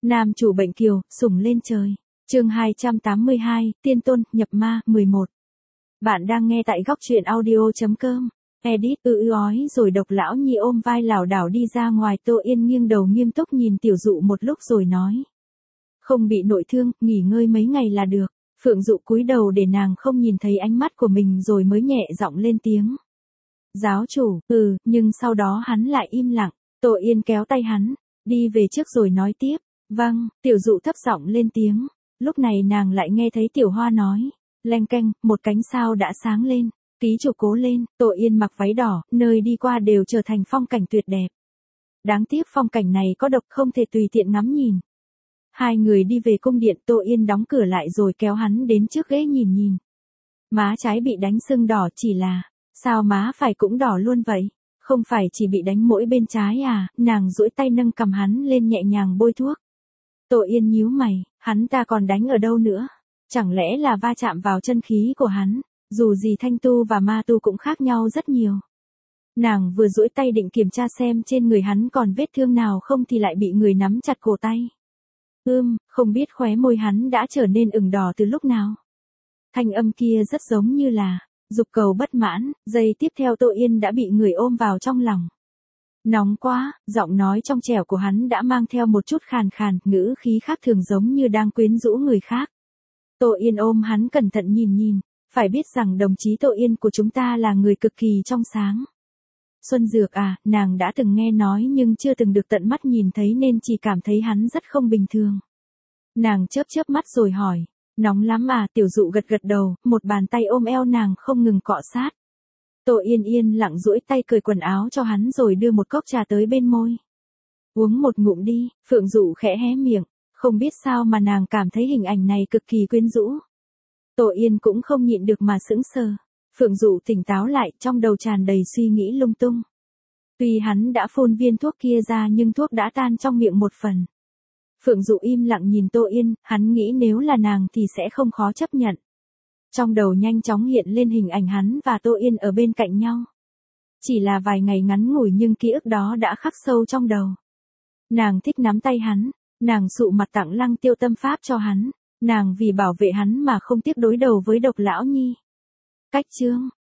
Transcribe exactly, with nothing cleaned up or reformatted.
Nam chủ bệnh kiều, sủng lên trời. Chương hai trăm tám mươi hai, Tiên tôn, nhập ma, mười một. Bạn đang nghe tại góc truyện audio chấm com. Edit ư ư ói rồi Độc Lão Nhi ôm vai lảo đảo đi ra ngoài. Tô Yên nghiêng đầu nghiêm túc nhìn Tiểu Dụ một lúc rồi nói. Không bị nội thương, nghỉ ngơi mấy ngày là được. Phượng Dụ cúi đầu để nàng không nhìn thấy ánh mắt của mình rồi mới nhẹ giọng lên tiếng. Giáo chủ, ừ, nhưng sau đó hắn lại im lặng. Tô Yên kéo tay hắn, đi về trước rồi nói tiếp. Vâng, Tiểu Dụ thấp giọng lên tiếng. Lúc này nàng lại nghe thấy Tiểu Hoa nói. Leng keng, một cánh sao đã sáng lên. Ký chủ cố lên. Tô Yên mặc váy đỏ, nơi đi qua đều trở thành phong cảnh tuyệt đẹp. Đáng tiếc phong cảnh này có độc không thể tùy tiện ngắm nhìn. Hai người đi về cung điện. Tô Yên đóng cửa lại rồi kéo hắn đến trước ghế nhìn nhìn. Má trái bị đánh sưng đỏ, chỉ là, sao má phải cũng đỏ luôn vậy? Không phải chỉ bị đánh mỗi bên trái à? Nàng duỗi tay nâng cầm hắn lên nhẹ nhàng bôi thuốc. Tô Yên nhíu mày, hắn ta còn đánh ở đâu nữa? Chẳng lẽ là va chạm vào chân khí của hắn? Dù gì thanh tu và ma tu cũng khác nhau rất nhiều. Nàng vừa duỗi tay định kiểm tra xem trên người hắn còn vết thương nào không thì lại bị người nắm chặt cổ tay. Ưm, không biết khóe môi hắn đã trở nên ửng đỏ từ lúc nào. Thanh âm kia rất giống như là dục cầu bất mãn. Giây tiếp theo Tô Yên đã bị người ôm vào trong lòng. Nóng quá, giọng nói trong trẻo của hắn đã mang theo một chút khàn khàn, ngữ khí khác thường giống như đang quyến rũ người khác. Tô Yên ôm hắn cẩn thận nhìn nhìn, phải biết rằng đồng chí Tô Yên của chúng ta là người cực kỳ trong sáng. Xuân Dược à, nàng đã từng nghe nói nhưng chưa từng được tận mắt nhìn thấy nên chỉ cảm thấy hắn rất không bình thường. Nàng chớp chớp mắt rồi hỏi, nóng lắm à? Tiểu Dụ gật gật đầu, một bàn tay ôm eo nàng không ngừng cọ sát. Tô Yên yên lặng duỗi tay cởi quần áo cho hắn rồi đưa một cốc trà tới bên môi. Uống một ngụm đi. Phượng Dụ khẽ hé miệng, không biết sao mà nàng cảm thấy hình ảnh này cực kỳ quyến rũ. Tô Yên cũng không nhịn được mà sững sờ. Phượng Dụ tỉnh táo lại, trong đầu tràn đầy suy nghĩ lung tung. Tuy hắn đã phun viên thuốc kia ra nhưng thuốc đã tan trong miệng một phần. Phượng Dụ im lặng nhìn Tô Yên, hắn nghĩ nếu là nàng thì sẽ không khó chấp nhận. Trong đầu nhanh chóng hiện lên hình ảnh hắn và Tô Yên ở bên cạnh nhau. Chỉ là vài ngày ngắn ngủi nhưng ký ức đó đã khắc sâu trong đầu. Nàng thích nắm tay hắn, nàng sụ mặt tặng Lăng Tiêu tâm pháp cho hắn, nàng vì bảo vệ hắn mà không tiếc đối đầu với Độc Lão Nhi. Cách chương,